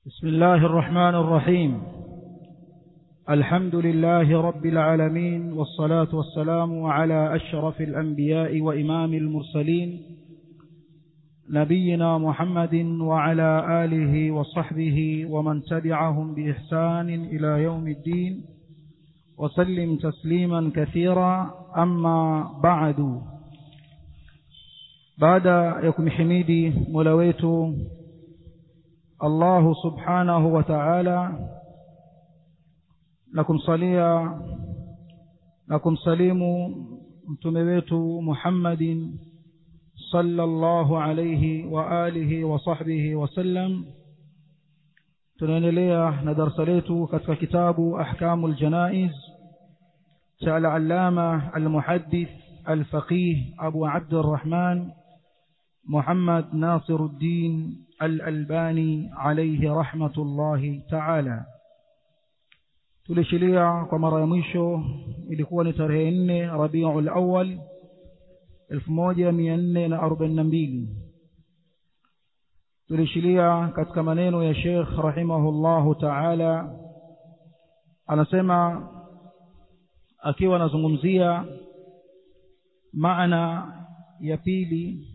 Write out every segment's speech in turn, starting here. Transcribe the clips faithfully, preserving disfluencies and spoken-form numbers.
بسم الله الرحمن الرحيم. الحمد لله رب العالمين، والصلاة والسلام على أشرف الأنبياء وإمام المرسلين نبينا محمد وعلى آله وصحبه ومن تبعهم بإحسان إلى يوم الدين، وسلم تسليما كثيرا. أما بعد، بعد يكم حميدي ملويت الله سبحانه وتعالى، لكم صليا لكم سليم متمويت محمد صلى الله عليه وآله وصحبه وسلم. tunaendelea na darasa letu katika kitabu Ahkamul Janaiz cha al-Allama al-Muhaddith al-Faqih Abu Abdurrahman Muhammad Nasiruddin al-Albani alayhi rahmatullahi ta'ala. tulishilia kwa mara ya mwisho ilikuwa ni tarehe nne Rabiul Awwal elfu moja mia nne arobaini na mbili. tulishilia katika maneno ya Sheikh rahimahullahu ta'ala, anasema akiwa anazungumzia maana ya pili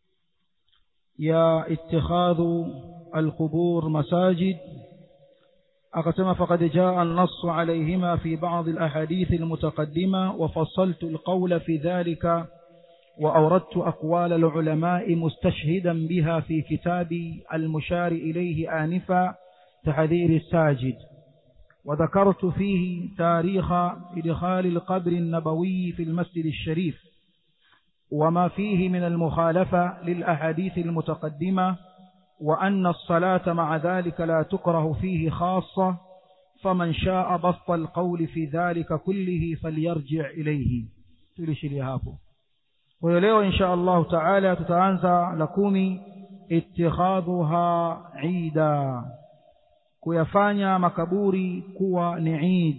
ya ittikhadhu alqubur masajid, akasema faqad jaa an-nass alayhima fi ba'd al-ahadith al-mutaqaddima wa fassaltu al-qawla fi dhalika wa awradtu aqwal al-ulama'i mustashhidan biha fi kitabi al-mushar ilayhi anifa tahdhir as-sajid, wa dhakartu fihi tarikha idkhal al-qabr an-nabawi fi al-masjid al-sharif وما فيه من المخالفة للأحاديث المتقدمة، وأن الصلاة مع ذلك لا تكره فيه خاصة، فمن شاء بسط القول في ذلك كله فليرجع إليه. تلشي هابو ويليو إن شاء الله تعالى تتعنزى لكم اتخاذها عيدا، kuyafanya makaburi kuwa ni Eid.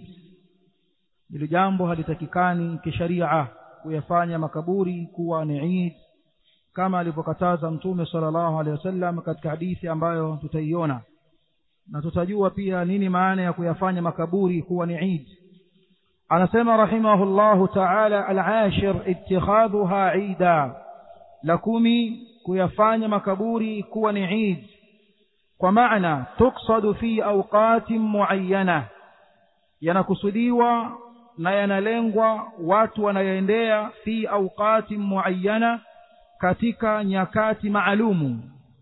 Hili jambo halitakikani kisharia, kuyafanya makaburi kuwa ni Eid, kama alivyokataza Mtume sallallahu alaihi wasallam katika hadithi ambayo tutaiona, na tutajua pia nini maana ya kuyafanya makaburi kuwa ni Eid. Anasema rahimahullahu ta'ala, al-ashir ittikhadhuha Eida, la kumi kuyafanya makaburi kuwa ni Eid, kwa maana tuksadu fi awqatin muayyana, yanakusudiwa na yanalengwa watu wanayoendea fi awqatin muayyana, katika nyakati maalumu,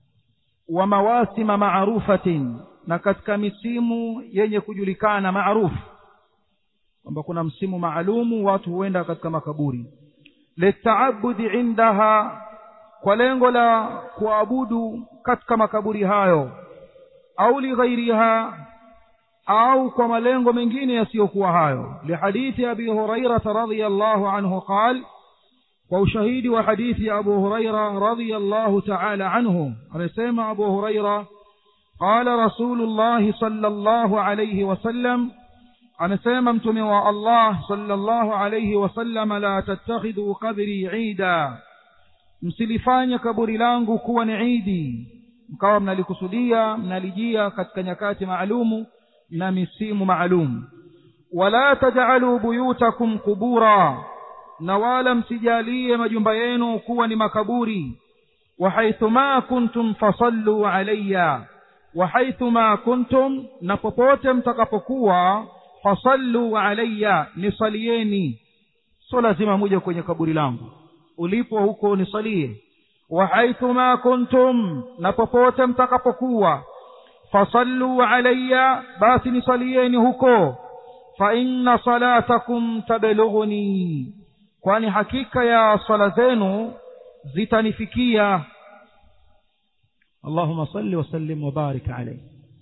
wa mawasima maarufatin, na katika misimu yenye kujulikana maarufu, kwamba kuna msimu maalumu watu huenda katika makaburi. Litaabudi indaha, kwa lengo la kuabudu katika makaburi hayo, au lighairiha, au kwa malengo mengine yasiyokuwa hayo. Lihadithi Abi Hurairah radhiyallahu anhu qala, kwa ushahidi wa hadithi ya Abu Hurairah radhiyallahu ta'ala anhu, anasema Abu Hurairah, qala Rasulullah sallallahu alayhi wasallam, anasema mtume wa Allah sallallahu alayhi wasallam, la tattakhidhu qabri Eida, msilifanye kaburi langu kuwa ni Eid, mkawa mnalikusudia mnalijia katika nyakati maalumu na misimu maalum. Wala taj'alu buyutakum qubura, na wala msijalie majumba yenu kuwa ni makaburi. Wa haythuma kuntum fasallu alayya, wa haythuma kuntum, na popote mtakapokuwa, fasallu alayya, nisalieni. So lazima muje kwenye kaburi langu, ulipo huko nisalie. Wa haythuma kuntum, na popote mtakapokuwa, fasallu alayya, basi nisalieni huko. Fa inna salatakum tablughuni, kwani hakika ya sala zenu zitanifikia. Allahumma salli wa sallim wa barik alayhi.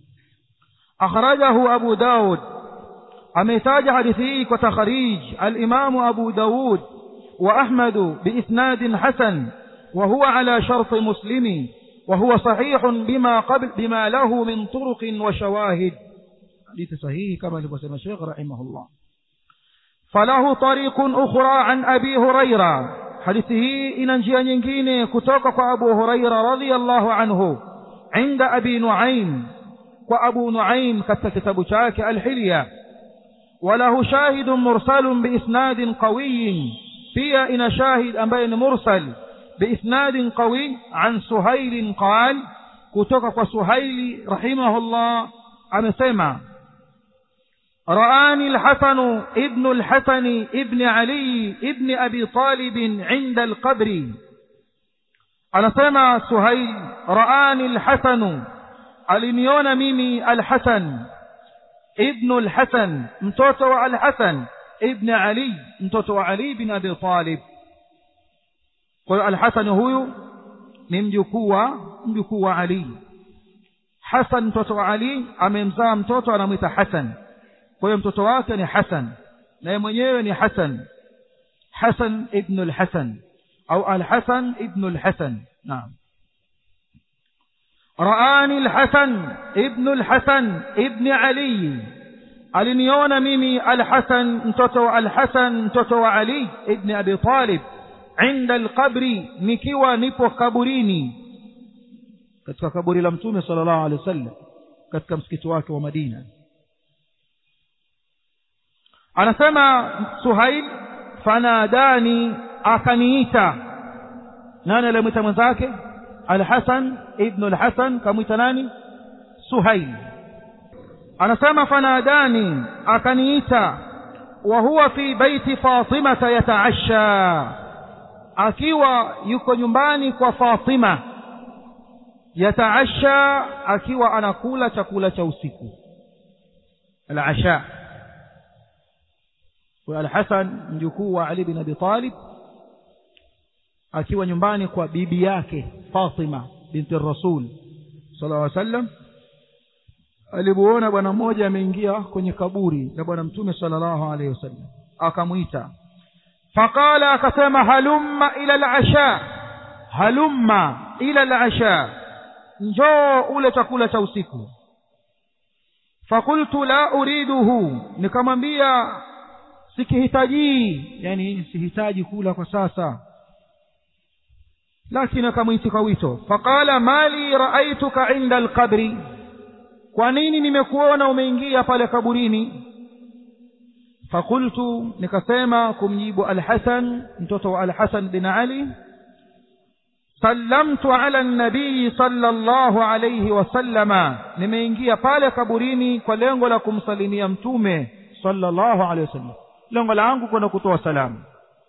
akhrajahu Abu Daud, ametaja hadithi hii kwa takhrij al-Imam Abu Daud wa Ahmad biisnad hasan, wa huwa ala shart Muslim, وهو صحيح بما قبل بما له من طرق وشواهد. حديث صحيح كما لبسم الشيخ رحمه الله. فله طريق أخرى عن أبي هريرة، حديثه إن njia nyingine kutoka kwa Abu Huraira radhiyallahu anhu, عند أبي نعيم kwa Abu Nuaim katika kitabu chake Al-Hilya. Walahu shahidun mursalun biisnadin qawiyin, pia ina shahid ambaye ni mursal biisnadin qawi an Suhail qal, kutoka kwa Suhaili rahimahullah amesema رآني الحسن ابن الحسن ابن علي ابن أبي طالب عند القبر. أنا سمع سهيل رآني الحسن aliniona mimi al-Hasan ibn al-Hasan mtoto wa al-Hasan ibn Ali mtoto wa Ali bin Abi Talib. Kwa al-Hasan huyu ni mjukuu wa mjukuu wa Ali. Hasan mtoto wa Ali amemzaa mtoto anamuita Hasan, kwa hiyo mtoto wake ni Hasan na yeye mwenyewe ni Hasan, Hasan ibn al-Hasan au al-Hasan ibn al-Hasan. Naam. رآني الحسن ابن الحسن ابن علي aliniona mimi al-Hasan mtoto wa al-Hasan mtoto wa Ali ibn Abi Talib inda al-qabri, nikiwa nipo kaburini, katika kaburi la Mtume sallallahu alaihi wasallam katika msikiti wake wa Madina. Anasema Suhail fanadani, akaniita. Nani alimuita mwenzake? Al-Hasan ibn al-Hasan kamuita nani? Suhail. Anasema fanadani, akaniita, wa huwa fi baiti Fatima yataasha, akiwa yuko nyumbani kwa Fatima, yataasha akiwa anakula chakula cha usiku, al-asha. Wa al-Hasan mjukuu wa Ali bin Abi Talib akiwa nyumbani kwa bibi yake Fatima binti Rasul sallallahu alaihi wasallam, alipoona bwana mmoja ameingia kwenye kaburi la bwana Mtume sallallahu alaihi wasallam, akamuita. Faqala, akasema halumma ila al-asha, halumma ila al-asha, njoo ule chakula cha usiku. Fakultu la uriduhu, nikamwambia sikihitaji, yani sihitaji kula kwa sasa, lakini akamuitika wito. Faqala mali raaituka inda al-qabri, kwa nini nimekuona umeingia pale kaburini? Fakultu, nikasema kumjibu al-Hasan mtoto wa al-Hasan bin Ali, sallamtu ala an-nabii sallallahu alayhi wasallama, nimeingia pale kaburini kwa lengo la kumsalimia Mtume sallallahu alayhi wasallam, lengo langu kwenda kutoa salamu.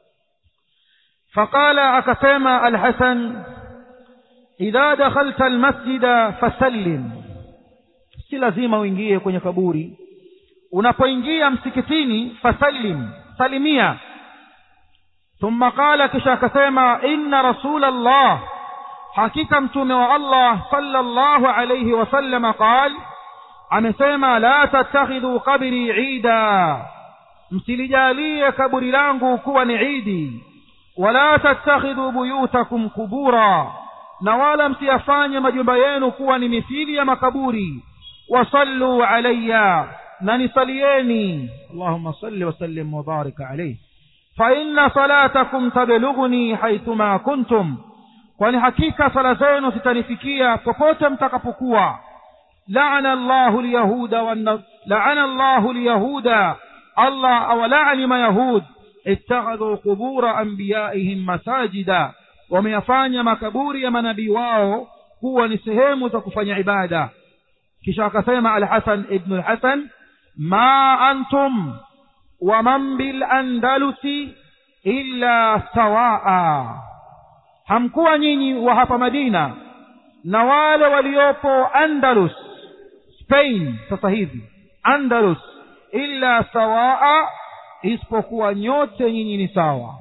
Faqala, akasema al-Hasan idha dakhalta al-masjida fasallim, si lazima uingie kwenye kaburi, unapoingia msikitini fasallim, salimia. Thumma qala, kisha akasema inna rasulallah, hakika mtume wa Allah sallallahu alayhi wasallam qala, amesema la tattakhidhu qabri ida, msilijalie kaburi langu kuwa ni idi, wala tattakhidhu buyutakum kubura, na wala msiyafanye majumba yenu kuwa ni mithili ya makaburi. Wasallu alayya, na nisalieni, Allahumma salli wa sallim wa barik alayhi, fa inna salatakum tablughuni haythuma kuntum, kwani hakika sala zenu zitanifikia popote mtakapokuwa. La'ana Allahu al-yahuda wa la'ana Allahu al-yahuda, Allah awla'ani ma yahud ittakhadhu qubura anbiya'ihim masajida, wameyafanya makaburi ya manabii wao kuwa ni sehemu za kufanya ibada. Kisha akasema al-Hasan ibn al-Hasan ma antum wa man bil andalusi illa sawaa, hamkuwa nyinyi wa hapa Madina na wale waliopo Andalus, Spain sasa hivi, Andalus, illa sawaa, isipokuwa nyote nyinyi ni sawa.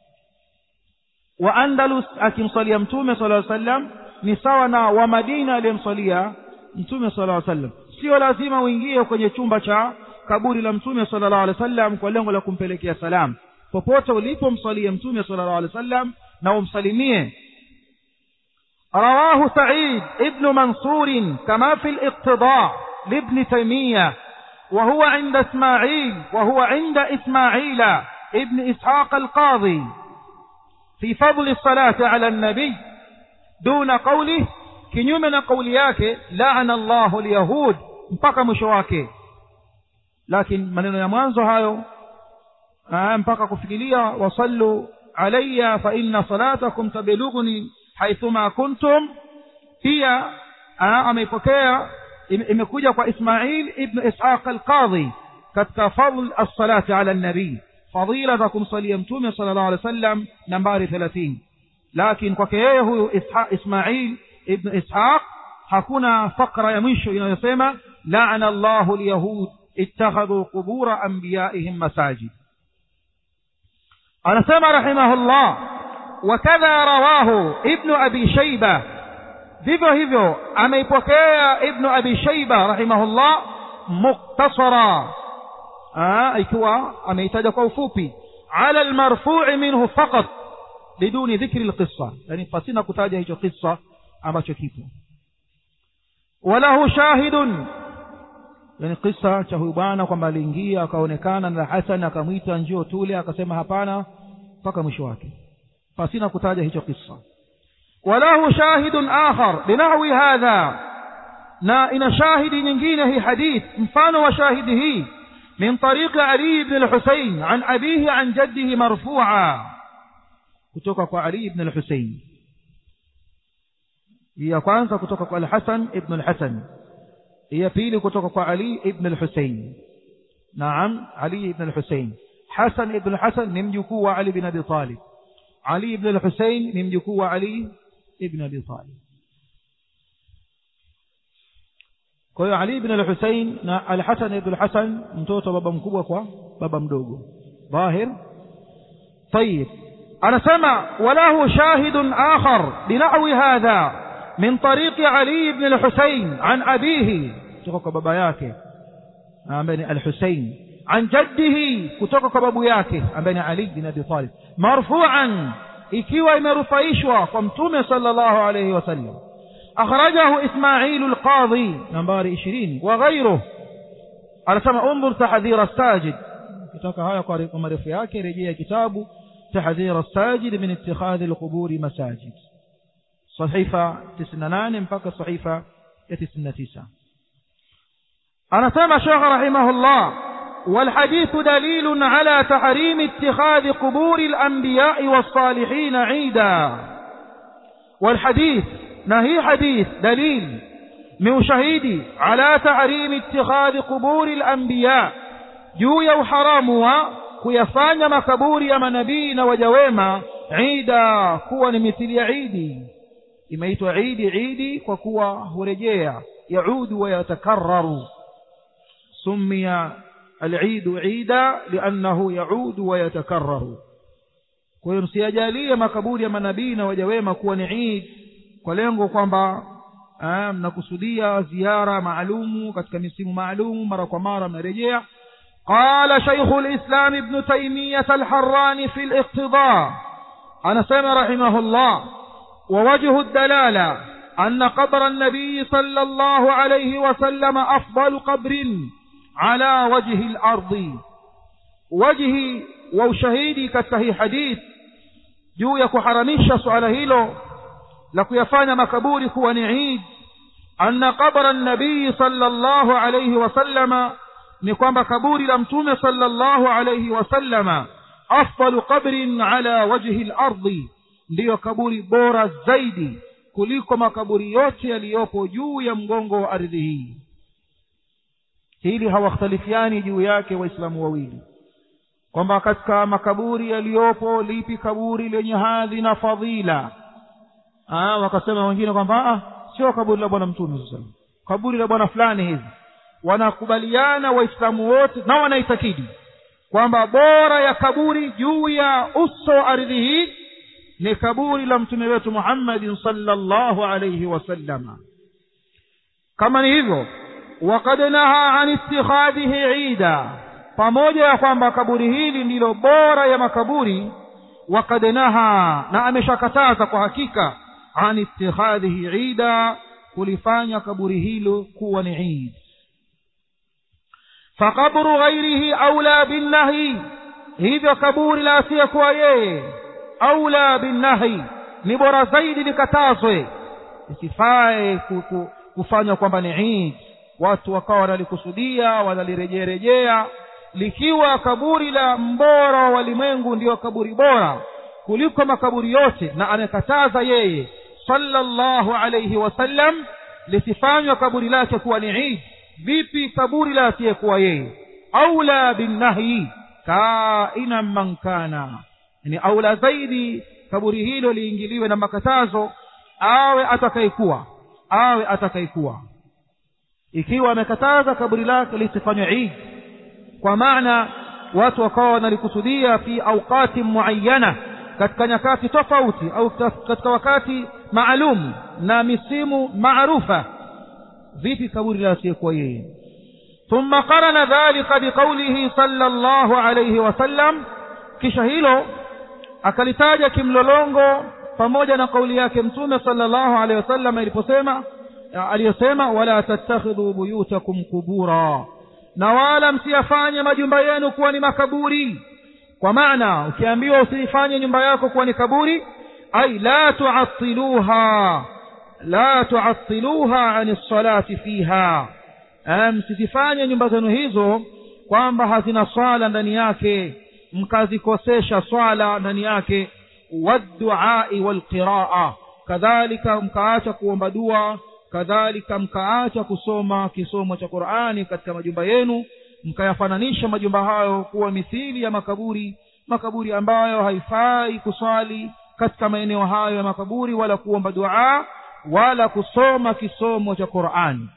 Wa Andalus akimsalia Mtume sallallahu alaihi wasallam ni sawa na wa Madina aliyemsalia Mtume sallallahu alaihi wasallam. Sio lazima uingie kwenye chumba cha kaburi la Mtume sallallahu alaihi wasallam kwa lengo la kumpelekea salamu. Popote ulipomsalia Mtume sallallahu alaihi wasallam na umsalimie. Rawahu Sa'id ibn Mansur kama fi al-Iqtida' li Ibn Taymiyyah, wa huwa 'inda Isma'il wa huwa 'inda Isma'il ibn Ishaq al-Qadhi fi fadl as-salati 'ala an-nabi duna qawlihi, kinyume na kauli yake la'ana Allahu al-yahud mpaka mwisho wake. Lakini maneno ya mwanzo hayo aa, mpaka kufikiria wasallu alayya fa inna salatakum tabelughuni haithuma kuntum, pia ameipokea imekuja kwa Ismail ibn Ishaq al-Qadhi katika fadl as-salati ala an-nabi, fadila za kumsalia mtume sallallahu alayhi wasallam nambari thelathini. Lakini kwake yeye huyu Ismail ibn Ishaq hakuna fakra ya mwisho inayosema la'ana Allahu al-yahud ittakhadhu qubur anbiya'ihim masajid. anasema rahimahullah wakadha rawahu ibn abi shayba, vivyo hivyo ameipokea ibn abi shayba rahimahullah muktasara, ikiwa ameitaja kwa ufupi, ala almarfu' minhu faqat biduni dhikri alqissa, yani pasina kutaja hicho kisa ambacho kipo. walahu shahidun, yani kisa cha huyu bwana kwamba aliingia akaonekana na Hasan akamwita njoo tule, akasema hapana mpaka mwisho wake, pasina kutaja hicho kisa. walahu shahidun akhar binahwi hadha, na ina shahidi nyingine hii hadith mfano wa shahidi hii min tariqi Ali ibn al-Husayn an abihi an jaddihi marfu'a, kutoka kwa Ali ibn al-Husayn. ya kwanza kutoka kwa al-Hasan ibn al-Hasan, ya pili kutoka kwa Ali ibn al-Husayn. naam, Ali ibn al-Husayn. Hasan ibn al-Hasan ni mjukuu wa Ali ibn Abi Talib, Ali ibn al-Husayn ni mjukuu wa Ali ibn Abi Talib. kwa hiyo Ali ibn al-Husayn na al-Hasan ibn al-Hasan mtoto baba mkubwa kwa baba mdogo dhahir. طيب anasema walahu shahidun akhar binahwi hadha min tariqi Ali ibn al-Husayn an abihi, kutoka kwa baba yake ambaye ni al-Husayn, an jaddihi, kutoka kwa babu yake ambaye ni Ali ibn Abi Talib, marfu'an, ikiwa imerufaishwa kwa mtume sallallahu alayhi wasallam. akhrajahu Ismail al-Qadhi nambari ishirini wa ghayruhu. anasema unzur tahdhir as-sajid, kutoka haya kwa marefu yake rejea kitabu tahdhir as-sajid min ittikhadh al-qubur masajid, sahifa tisini na nane mpaka sahifa ya tisini na tisa. anasema Sheikh rahimahullah والحديث دليل على تحريم اتخاذ قبور الأنبياء والصالحين عيدا. والحديث نهي حديث دليل من شهيدي على تحريم اتخاذ قبور الأنبياء, juu ya uharamu wa kuyafanya makaburi ya manabii na wajawema ida, kuwa ni mithili ya idi. imeitwa idi idi kwa kuwa hurejea, yaudu wa yatakarraru. summiya al-eid ida liannahu yaudu wa yatakarraru. kwa hiyo msiyajalie makaburi ya manabii na wajawema kuwa ni eid kwa lengo kwamba mnakusudia ziara maalumu katika misimu maalumu, mara kwa mara mnarejea. قال شيخ الإسلام ابن تيمية الحراني في الاقتضاء, anasema رحمه الله ووجه الدلالة أن قبر النبي صلى الله عليه وسلم أفضل قبر على وجه الأرض. وجه وشهيدي كتهي حديث juu ya kuharamisha suala hilo la kuyafanya makaburi kuwa ni Eid, anna qabra an-nabii sallallahu alayhi wasallama, ni kwamba kaburi la mtume sallallahu alayhi wasallama afdalu qabrin ala wajhi al-ardi, ndiyo kaburi bora zaidi kuliko makaburi yote yaliyopo juu ya mgongo wa ardhi hii. hili hawakhtalifiani juu yake waislamu wawili, kwamba katika makaburi yaliyopo lipi kaburi lenye hadhi na fadhila. ah wakasema wengine kwamba ah sio kaburi la bwana mtume sallallahu alayhi wasallam, kaburi la bwana fulani hivi. wanakubaliana waislamu wote na wanaitakidi kwamba bora ya kaburi juu ya uso ardhi hii ni kaburi la mtume wetu Muhammad sallallahu alayhi wasallam. kama ni hivyo, waqad naha an ittikhadhihi eida, pamoja ya kwamba kaburi hili ndilo bora ya makaburi, waqad naha, na ameshakataza kwa hakika, an ittikhadhihi eida, kulifanya kaburi hilo kuwa ni eid. فقبر غيره أولى بالنهي, hivyo kaburi la asiyekuwa yeye أولى بالنهي, ni bora zaidi likatazwe, isifae kufanya kwamba ni Eid. watu wakawa wanalikusudia wanalirejerejea, likiwa kaburi la mbora wa walimwengu ndio kaburi bora kuliko makaburi yote, na amekataza yeye sallallahu alayhi wasallam lisifanywa kaburi lake kuwa ni Eid, vipi kaburi la asiyekuwa yeye? Aula bin nahyi kaina man kana, yani aula zaidi kaburi hilo liingiliwe na makatazo, awe atakayekuwa awe atakayekuwa ikiwa amekataza kaburi lake lisifanywe Eid, kwa maana watu wakawa wanalikusudia fi awqati muayyana, katika nyakati tofauti au katika wakati maalum na misimu maarufa, vipi kaburi la asiyekuwa yeye? thumma qarana dhalika biqawlihi sallallahu alayhi wasallam, kisha hilo akalitaja kimlolongo pamoja na kauli yake mtume sallallahu alayhi wasallam iliposema aliyosema wala tattakhidhu buyutakum qubura, na wala msiyafanye majumba yenu kuwa ni makaburi. Kwa maana ukiambiwa usifanye nyumba yako kuwa ni kaburi, ay la tu'attiluha la tu'attiluha an as-salati fiha, msifanye nyumba zenu hizo kwamba hazina swala ndani yake, mkazikosesha swala ndani yake, wad-du'a wal-qira'a, kadhalika mkaacha kuomba dua, kadhalika mkaacha kusoma kisomo cha Qur'ani katika majumba yenu, mkayafananisha majumba hayo kuwa mithili ya makaburi, makaburi ambayo haifai kuswali katika maeneo hayo ya makaburi, wala kuomba dua wala kusoma kisomo cha Qur'ani.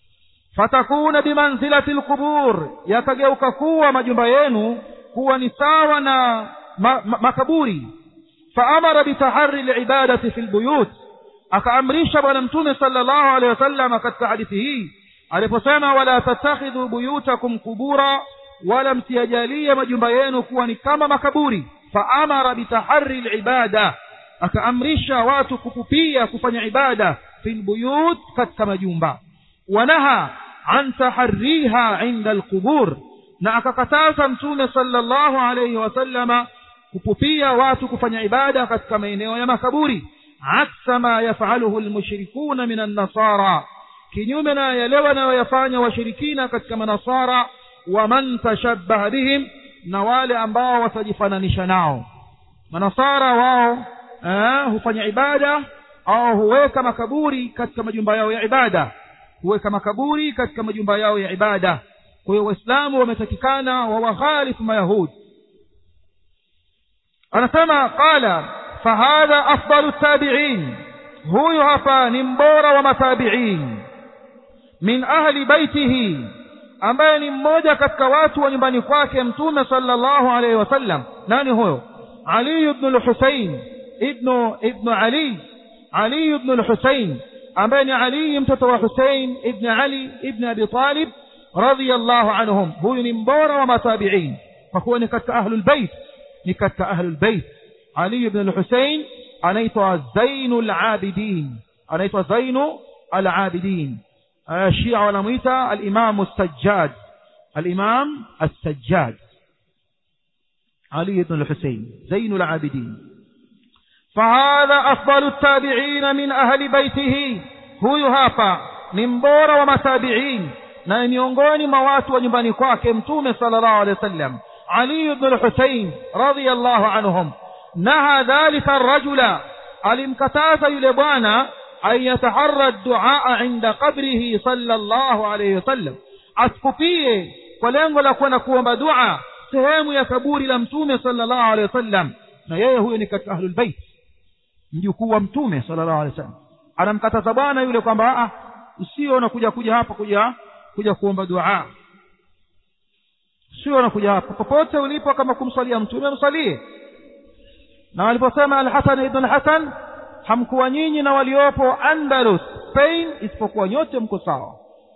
Fatakuna bimanzilati alqubur, yakageuka kuwa majumba yenu kuwa ni sawa na ma, ma, makaburi. Faamara bitahari alibadati fil buyut, akaamrisha bwana mtume sallallahu alayhi wasallam katika hadithi hii aliposema wala tattakhidhu buyutakum qubura, wala msiyajalie majumba yenu kuwa ni kama makaburi. Faamara bitahari alibada, akaamrisha watu kupupia kufanya ibada fil buyut, katika majumba. Wanaha an tahriha inda alqubur, na akakataza mtume sallallahu alayhi wasallama kupupia watu kufanya ibada katika maeneo ya makaburi, aksa ma yafaluhu almushrikuna min an-nasara, kinyume na yale wanayofanya washirikina katika manasara, wa man tashabbaha bihim, na wale ambao watajifananisha nao. Manasara wao eh, hufanya ibada au huweka makaburi katika majumba yao ya ibada, huweka makaburi katika majumba yao ya ibada. Kwa hiyo waislamu wametakikana wa wakhalifu mayahudi. Anasema qala fahadha afdalu tabi'in, huyu hapa ni mbora wa matabi'in, min ahli baitihi, ambaye ni mmoja katika watu wa nyumbani kwake mtume sallallahu alayhi wasallam. Nani huyo? Ali ibn al-Husayn ibn ibn Ali Ali ibn al-Husayn, ambaye ni Ali mtoto wa Husayn ibn Ali ibn Abi Talib radiyallahu anhum. Huyu ni mbora wa matabi'in kwa kuwa ni katika ahlul bait, ni katika ahlul bait. Ali ibn al-Husayn anaitwa Zainul Abidin, anaitwa Zainul Abidin. Shia wanamuita al-Imam as-Sajjad, al-Imam as-Sajjad. Ali ibn al-Husayn Zainul Abidin. Fahadha afdalu at-tabi'in min ahli baitihi, huyu hapa ni mbora wa matabi'in na miongoni mwa watu wa nyumbani kwake mtume sallallahu alaihi wasallam. Ali ibn al-Husayn radiyallahu anhum naha dhalika ar-rajula, alimkataza yule bwana an yataharra ad-du'a inda qabrihi sallallahu alayhi wasallam, asikupie kwa lengo la kwenda kuomba dua sehemu ya kaburi la mtume sallallahu alayhi wasallam, na yeye huyo ni katika ahlul bait, mjukuu wa mtume sallallahu alayhi wasallam. Anamkataza bwana yule kwamba a usio unakuja kuja hapa kuja kuja kuomba dua, sio unakuja hapa, popote ulipo kama kumsalia mtume msalie. Na aliposema al-Hasan ibn al-Hasan, hamkuwa nyinyi na waliopo Andalus Spain isipokuwa nyote mko sawa.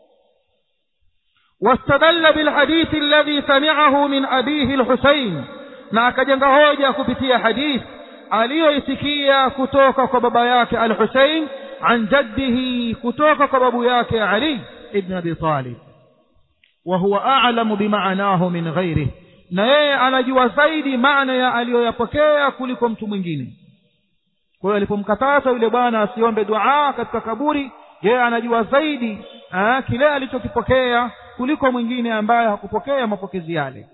Wastadalla bil hadith alladhi sami'ahu min abihi al-Husayn, na akajenga hoja kupitia hadith aliyoisikia kutoka kwa baba yake al-Husayn, an jaddihi, kutoka kwa babu yake Ali ibn Abi Talib. Wa huwa a'lamu bima'nahu min ghayrihi, na yeye anajua zaidi maana ya aliyoyapokea kuliko mtu mwingine. Kwa hiyo alipomkataza yule bwana asiombe dua katika kaburi, yeye anajua zaidi ah kile alichokipokea kuliko mwingine ambaye hakupokea mapokezi yale.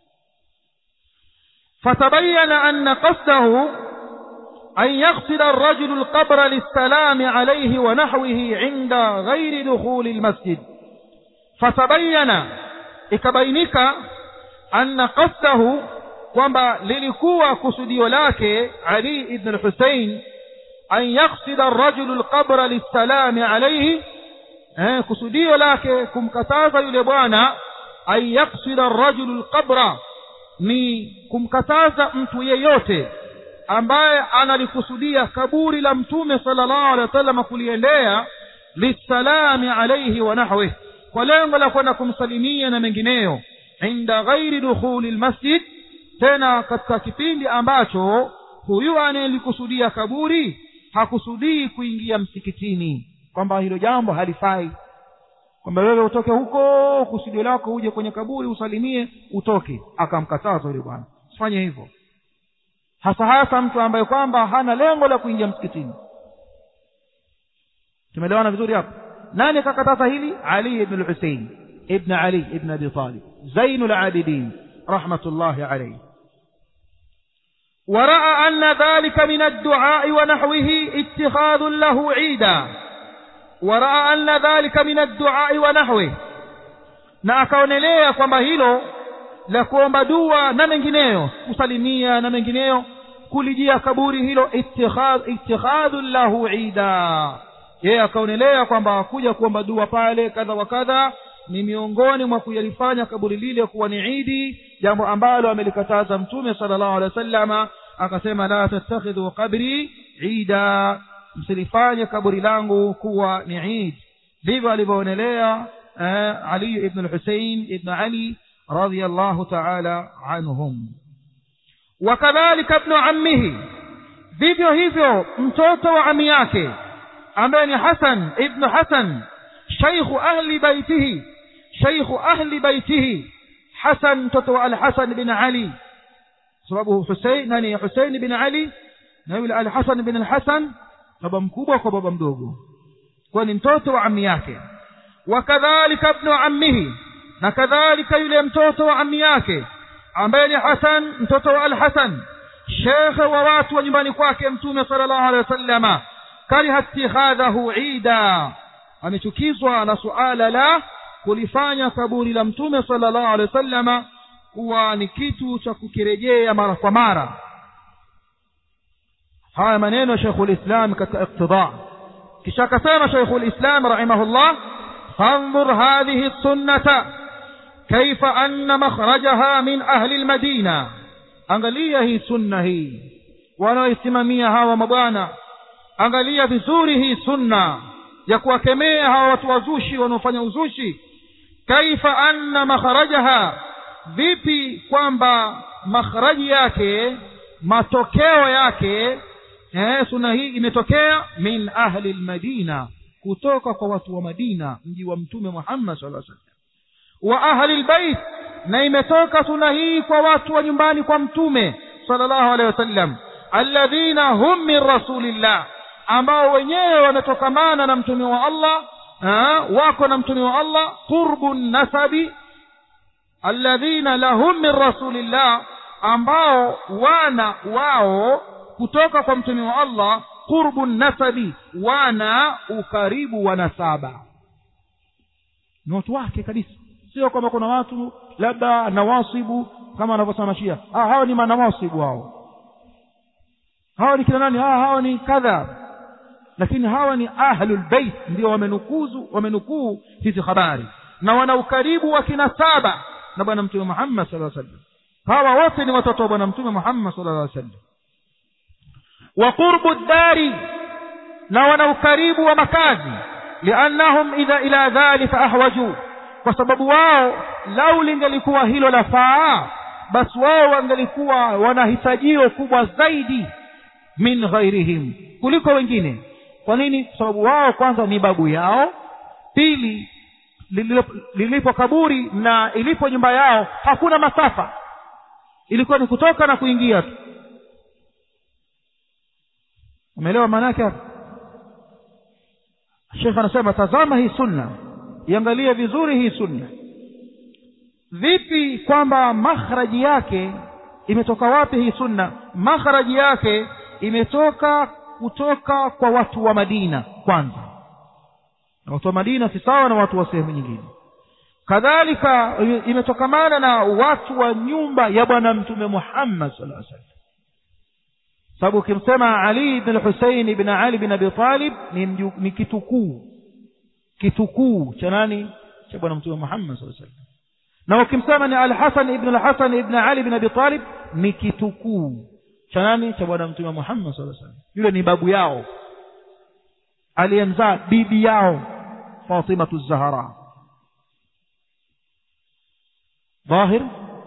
fatabayyana anna qasdahu an yaqsida ar-rajulu al-qabra lis-salam alayhi wa nahwihi 'inda ghayri dukhul al-masjid. fatabayyana ikabainika anna qasdahu kwamba lilikuwa kusudio lake Ali ibn al-Husayn an yaqsida ar-rajulu al-qabra lis-salam alayhi, eh kusudio lake kumkataza yule bwana an yaqsida ar-rajulu al-qabra ni kumkataza mtu yeyote ambaye analikusudia kaburi la mtume sallallahu alaihi wasallam kuliendea lis-salam alayhi wa nahwihi, kwa lengo la kwenda kumsalimia na mengineyo, inda ghairi dukhuli al-masjid, tena katika kipindi ambacho huyu anayelikusudia kaburi hakusudii kuingia msikitini, kwamba hilo jambo halifai, kwamba wewe utoke huko kusudio lako uje kwenye kaburi usalimie utoke. Akamkataza yule bwana usifanye hivyo, hasa hasa mtu ambaye kwamba hana lengo la kuingia msikitini. tumeelewana vizuri hapo? Nani akakataza hili? Ali ibn al-Husayn ibn Ali ibn Abi Talib Zainul Abidin rahmatullahi alayhi. ورأى أن ذلك من الدعاء ونحوه اتخاذ له عيدا. ورأى أن ذلك من الدعاء ونحوه, na akaonelea kwamba hilo la kuomba dua na mengineyo, kusalimia na mengineyo, kulijia kaburi hilo, ittikhadh ittikhadhu lahu ida, yeye akaonelea kwamba kuja kuomba dua pale kadha wa kadha ni miongoni mwa kuyalifanya kaburi lile kuwa ni idi, jambo ambalo amelikataza mtume sallallahu alaihi wasallam. Akasema la tattakhidhu qabri ida, msilifanye kaburi langu kuwa ni eid. Ndivyo alivyoonelea Ali ibn al-Husayn ibn Ali radiyallahu ta'ala anhum. Wakadhalika ibn ammihi, vivyo hivyo mtoto wa ami yake ambaye ni Hasan ibn Hasan, shaykhu ahli baitihi, shaykhu ahli baitihi, Hasan mtoto wa al-Hasan bin Ali, sababu Husayn nani Husayn bin Ali na yule al-Hasan bin al-Hasan baba mkubwa kwa baba mdogo, kwa ni mtoto wa ami yake. Wakadhalika ibn ammihi, na kadhalika yule mtoto wa ami yake ambaye ni Hasan mtoto wa al-Hasan, shekhe wa watu wa nyumbani kwake mtume sallallahu alaihi wasallama, kariha ittikhadhahu ida, amechukizwa na suala la kulifanya kaburi la mtume sallallahu alaihi wasallama kuwa ni kitu cha kukirejea mara kwa mara. haya maneno ya Sheikhul Islam katika iqtida. kisha akasema Sheikhul Islam rahimahullah, fanzur hadhihi sunnata kaifa anna makhrajaha min ahli al-Madina, angalia hii sunna hii wanaoisimamia hawa mabwana, angalia vizuri hii sunna ya kuwakemea hawa watu wazushi wanaofanya uzushi. Kaifa anna makhrajaha, vipi kwamba makhraji yake, matokeo yake, eh sunna hii imetokea min ahli al-Madina, kutoka kwa watu wa Madina, mji wa mtume Muhammad sallallahu alaihi wasallam. Wa ahli al-bait, na imetoka sunna hii kwa watu wa nyumbani kwa mtume sallallahu alaihi wasallam, alladhina hum min rasulillah, ambao wenyewe wametokamana na mtume wa Allah, ha, wako na mtume wa Allah, qurbun nasabi, alladhina lahum min rasulillah, ambao wana wao kutoka kwa mtume wa Allah, qurbun nasabi, wana ukaribu wa nasaba, ni watu wake kabisa. Sio kwamba kuna watu labda nawasibu kama wanavyosema Shia, ah hao ni manawasibu, hao hao ni kina nani, ah hao ni kadha, lakini hawa ni ahlul bait, ndio wamenukuzu wamenukuu hizi habari, na wana ukaribu wa kinasaba na bwana mtume Muhammad sallallahu alaihi wasallam. Hawa wote ni watoto wa bwana mtume Muhammad sallallahu alaihi wasallam. Wa qurbu dari, na wana ukaribu wa makazi, liannahum idha ila dhalika ahwaju, kwa sababu wao lau lingelikuwa hilo lafaa, basi wao wangelikuwa wanahitajio kubwa zaidi min ghairihim, kuliko wengine. Kwa nini? Kwa sababu wao kwanza ni babu yao, pili lilipo kaburi na ilipo nyumba yao hakuna masafa, ilikuwa ni kutoka na kuingia tu. Umeelewa maana yake? Sheikh anasema tazama hii sunna iangalie vizuri hii sunna. Vipi kwamba makhraji yake imetoka wapi hii sunna? Makhraji yake imetoka kutoka kwa watu wa Madina kwanza, na watu wa Madina si sawa na watu wa sehemu nyingine. Kadhalika imetokamana na watu wa nyumba ya bwana mtume Muhammad sallallahu alaihi wasallam. Sababu kimsema Ali ibn Hussein ibn Ali ibn Abi Talib ni, ni kitukuu kitukuu cha nani? Cha bwana mtume Muhammad sallallahu alaihi wasallam. Na ukimsema ni Al-Hasan ibn Al-Hasan ibn Ali ibn Abi Talib ni kitukuu cha nani? Cha bwana mtume Muhammad sallallahu alaihi wasallam. Yule ni babu yao aliyemzaa bibi yao Fatima az-Zahra. Dhahir.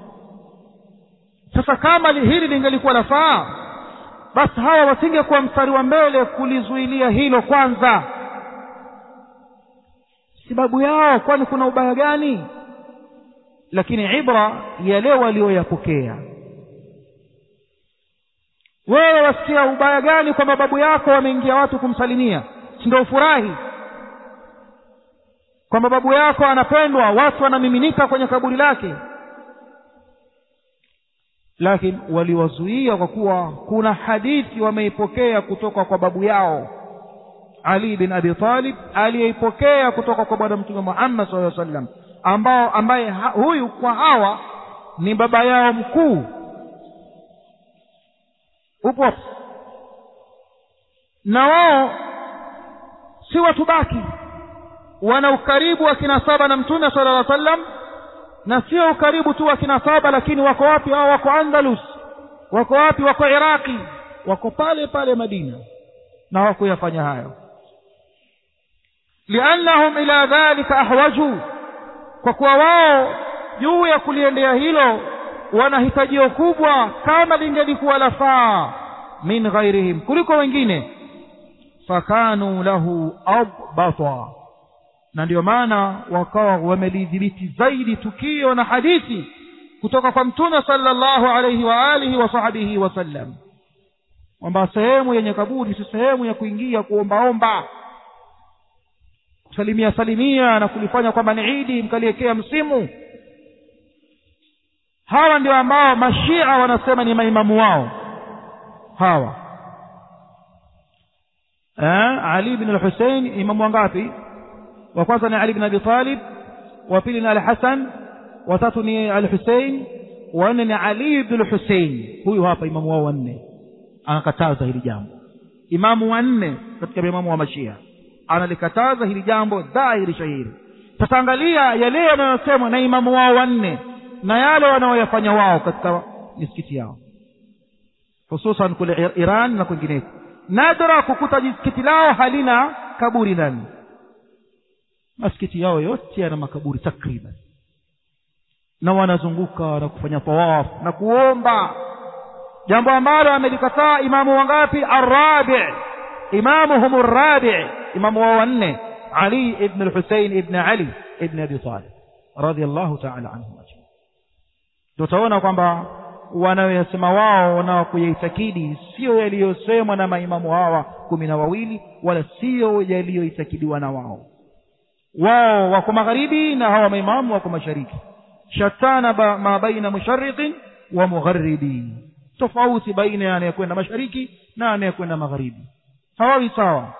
Sasa kama hili lingelikuwa lafaa, basi hawa wasingekuwa mstari wa mbele kulizuilia hilo kwanza. Sababu yao, kwani kuna ubaya gani? Lakini ibra yale walioyapokea. Wewe wasikia ubaya gani kwa babu yako wameingia watu kumsalimia? Si ndio ufurahi kwa babu yako anapendwa, watu wanamiminika kwenye kaburi lake? Lakini waliwazuia kwa kuwa kuna hadithi wameipokea kutoka kwa babu yao Ali bin Abi Talib, aliyeipokea kutoka kwa bwana mtume Muhammad sallallahu alaihi wasallam, ambao ambaye ha, huyu kwa hawa ni baba yao mkuu. Upo na wao si watu baki, wana ukaribu wa kinasaba na mtume sallallahu alaihi wasallam, na sio ukaribu tu wa kinasaba, lakini wako wapi hao? Wako Andalus, wako wapi? Wako Iraki, wako pale pale Madina, na wako yafanya hayo liannahum ila dhalika ahwaju, kwa kuwa wao juu ya kuliendea hilo wana hitajio kubwa, kama lingelikuwa lafaa min ghairihim, kuliko wengine. Fakanu lahu adbata, na ndio maana wakawa wamelidhibiti zaidi tukio na hadithi kutoka kwa mtume sallallahu alayhi wa alihi wa sahbihi wasallam, kwamba sehemu yenye kaburi si sehemu ya kuingia kuombaomba, kusalimia salimia na kulifanya kwamba ni Idi mkaliekea msimu. Hawa ndio ambao mashia wanasema ni maimamu wao hawa. eh Ali ibn al-Hussein imamu wangapi? Wa kwanza ni Ali ibn Abi Talib, wa pili ni Al-Hasan, wa tatu ni Al-Hussein, wa nne ni Ali ibn al-Hussein. Huyu hapa imamu wao wanne anakataza hili jambo. Imamu wanne katika imamu wa mashia analikataza hili jambo dhahiri shahiri. Tutaangalia yale yanayosema na imamu wao wanne na yale wanaoyafanya wao katika misikiti yao, hususan kule Iran na kwingineko. Nadra kukuta misikiti lao halina kaburi ndani. Misikiti yao yote yana makaburi takriban, na wanazunguka na kufanya tawaf na kuomba, jambo ambalo amelikataa imamu wangapi? Ar-Rabi', imamuhum ar-Rabi', imamu wa wanne Ali ibn al-Husayn ibn Ali ibn Abi Talib radiyallahu ta'ala anhu. Tutaona kwamba wanaoyasema wao na kuyaitakidi sio yaliyosemwa na maimamu hawa kumi na wawili, wala sio yaliyoitakidiwa na wao. Wao wako magharibi na hawa maimamu wako mashariki. Shatana ba, ma baina musharriqin wa mugharibi, tofauti baina ya anayekwenda mashariki na anayekwenda magharibi, hawawi sawa.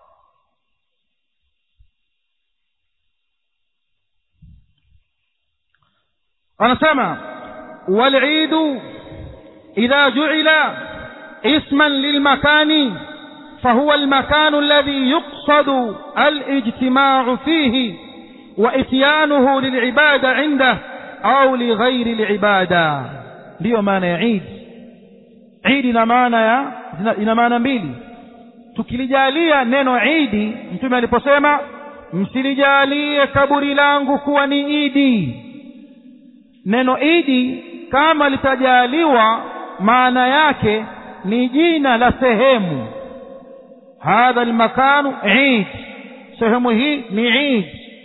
anasema wal-Eid idha ju'ila isman lilmakani فهو المكان الذي يقصد الاجتماع فيه وإتيانه للعبادة عنده أو لغير العبادة. ndio maana ya Eid. Eid ina maana ya ina maana mbili. Tukilijalia neno Eid, mtume aliposema msilijalie kaburi langu kuwa ni Eid, neno Eid kama litajaliwa maana yake ni jina la sehemu. هذا المكان عيد، sehemu hii ni Eid.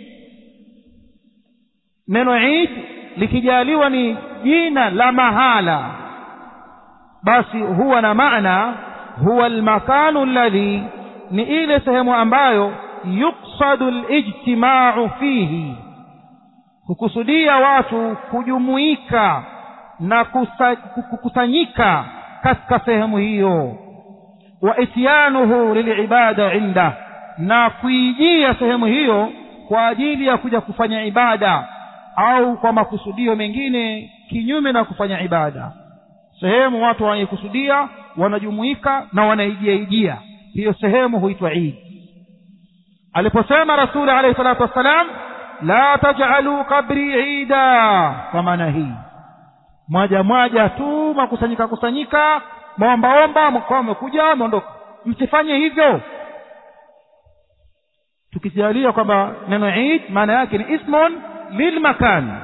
Neno Eid likijaliwa ni jina la mahala, basi huwa na maana huwa almakanu alladhi, ni ile sehemu ambayo yuqsadu al-ijtima'u fihi, kukusudia watu kujumuika na kukusanyika katika sehemu hiyo. Wa ityanuhu lilibada inda, na kuijia sehemu hiyo kwa ajili ya kuja kufanya ibada au kwa makusudio mengine kinyume na kufanya ibada. Sehemu watu wanaikusudia, wanajumuika na wanaijia ijia, hiyo sehemu huitwa Eid. Aliposema Rasul alayhi salatu wassalam, la taj'alu qabri Eida, kwa maana hii moja moja tu makusanyika kusanyika, maombaomba, mkao umekuja miondoka, msifanye hivyo. Tukijalia kwamba neno Eid maana yake ni ismun lilmakan.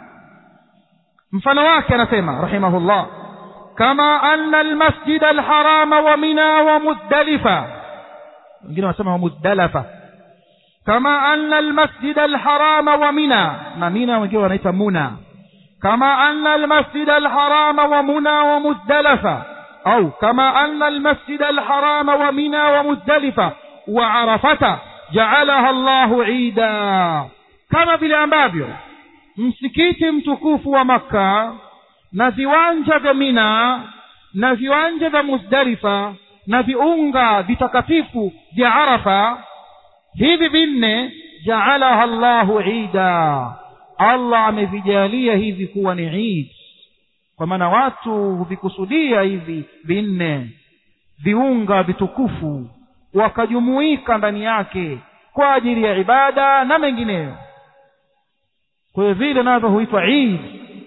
Mfano wake anasema rahimahullah, kama anna almasjid alharama wa Mina wa Muzdalifa, wengine wanasema Muzdalifa, kama anna almasjid alharama wa Mina, na Mina wengine wanaita Muna, kama anna almasjid alharama wa Muna wa Muzdalifa, au kama anna almasjid alharama wa Mina wa Muzdalifa wa Arafata ja'alaha Allahu Eida, kama vile ambavyo msikiti mtukufu wa Makka na viwanja vya Mina na viwanja vya Muzdalifa na viunga vitakatifu vya Arafa, hivi vinne ja'alaha Allahu Eida, Allah amevijalia hivi kuwa ni Eid. Kwa maana watu huvikusudia hivi vinne viunga vitukufu wakajumuika ndani yake kwa ajili ya ibada na mengineyo, kwa hiyo vile navyo huitwa Eid.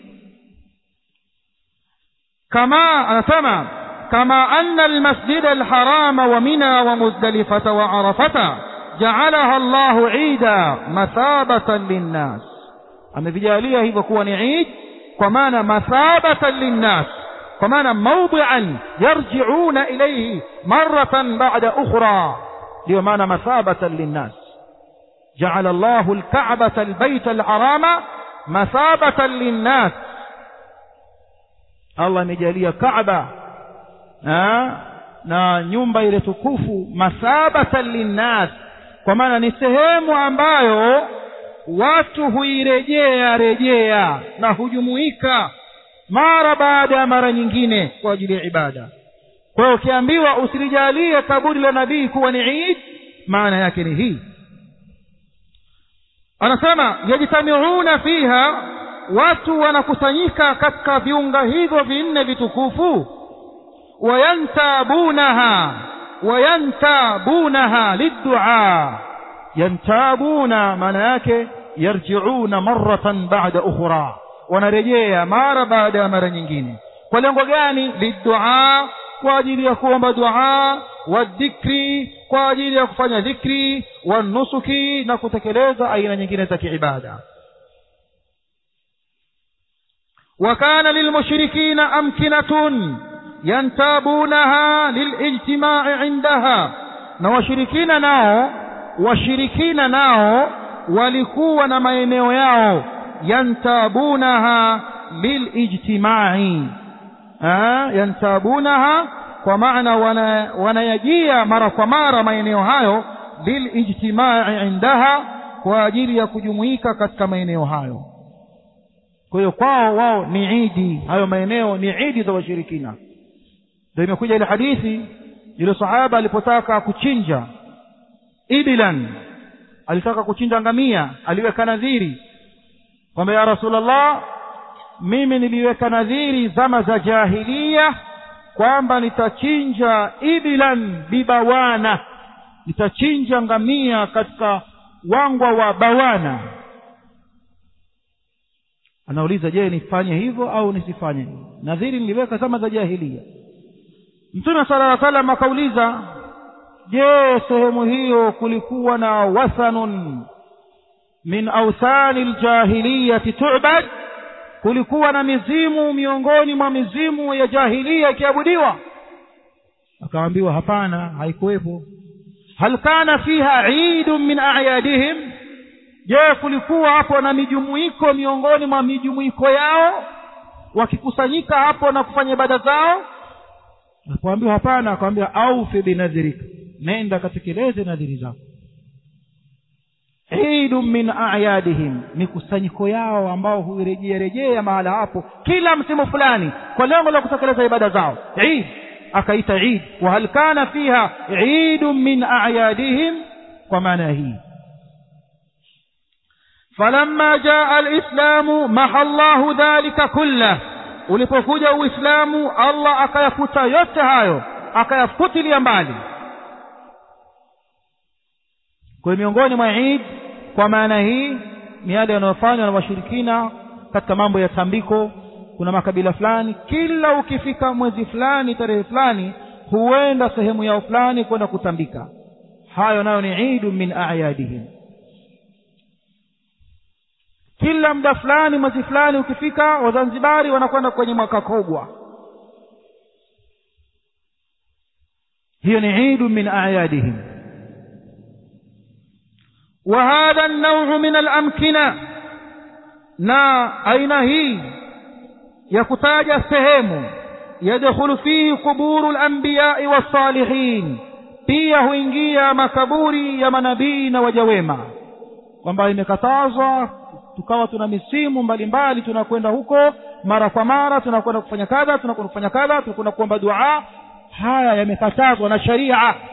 Kama anasema kama anna almasjid alharama wa Mina wa Muzdalifata wa Arafata ja'alaha Allahu Eida mathabatan linnas, amevijalia hivyo kuwa ni Eid kwa maana mathabatan linnas, kwa maana mawdi'an yarji'una ilayhi marratan ba'da ukhra, ndio maana mathabatan linnas. جعل الله الكعبة البيت الحرام مثابة للناس، Allah amejalia Kaaba na nyumba ile tukufu mathabatan linnas, kwa maana ni sehemu ambayo watu huirejea rejea na hujumuika mara baada ya mara nyingine kwa ajili ya ibada. Kwa hiyo ukiambiwa usilijalie kaburi la nabii kuwa ni Eid, maana yake ni hii. Anasema yajtamiuna fiha, watu wanakusanyika katika viunga hivyo vinne vitukufu, wayantabunaha wayantabunaha liddu'a, yantabuna maana yake yarji'una marratan ba'da ukhra, wanarejea mara baada ya mara nyingine. Kwa lengo gani? Liddu'a, kwa ajili ya kuomba dua, wa dhikri, kwa ajili ya kufanya dhikri, wa nusuki, na kutekeleza aina nyingine za kiibada. Wa kana lilmushrikina amkinatun yantabunaha lilijtima'i indaha, na washirikina nao washirikina nao walikuwa na maeneo yao, yantabunaha lilijtima'i, ah yantabunaha kwa maana wanayajia wana mara kwa mara maeneo hayo, lilijtima'i indaha, kwa ajili ya kujumuika katika maeneo hayo. Kwa hiyo kwao wao ni Idi, hayo maeneo ni Idi za washirikina. Ndio imekuja ile hadithi ile sahaba alipotaka kuchinja ibilan, alitaka kuchinja ngamia, aliweka nadhiri kwamba ya Rasulullah, mimi niliweka nadhiri zama za jahiliya kwamba nitachinja ibilan bibawana, nitachinja ngamia katika wangwa wa bawana. Anauliza, je, nifanye hivyo au nisifanye? Nadhiri niliweka zama za jahiliya. Mtume sallallahu alaihi wasallam akauliza, je, sehemu hiyo kulikuwa na wathanun min awthanil jahiliyati tu'bad, kulikuwa na mizimu miongoni mwa mizimu ya jahiliya ikiabudiwa? Akaambiwa hapana, haikuwepo. Hal kana fiha eidun min a'yadihim, je, kulikuwa hapo na mijumuiko miongoni mwa mijumuiko yao, wakikusanyika hapo na kufanya ibada zao? Akaambiwa hapana. Akaambiwa au fi binadhirika, nenda katekeleze nadhiri zako. Eid min a'yadihim, mikusanyiko yao ambao huirejea rejea mahala hapo kila msimu fulani kwa lengo la kutekeleza ibada zao. Eid akaita Eid. Wa hal kana fiha Eid min a'yadihim, kwa maana hii. Falamma jaa al-islamu mahallahu dhalika kullah, ulipokuja uislamu Allah akayafuta yote hayo, akayafutilia mbali. Kwa miongoni mwa Eid kwa maana hii ni yale yanayofanywa na washirikina katika mambo ya tambiko. Kuna makabila fulani kila ukifika mwezi fulani tarehe fulani huenda sehemu yao fulani kwenda kutambika. Hayo nayo ni Eid min a'yadihim. Kila muda fulani mwezi fulani ukifika Wazanzibari wanakwenda kwenye makakogwa. Hiyo ni Eid min a'yadihim. وهذا النوع من الأمكنة، na aina hii ya kutaja sehemu yadkhulu fihi quburu al-anbiya was-salihin, pia huingia makaburi ya manabii na waja wema, kwamba imekatazwa tukawa tuna misimu mbalimbali tunakwenda huko mara kwa mara, tunakwenda kufanya kadha, tunakwenda kufanya kadha, tunakwenda kuomba dua. Haya yamekatazwa na sharia.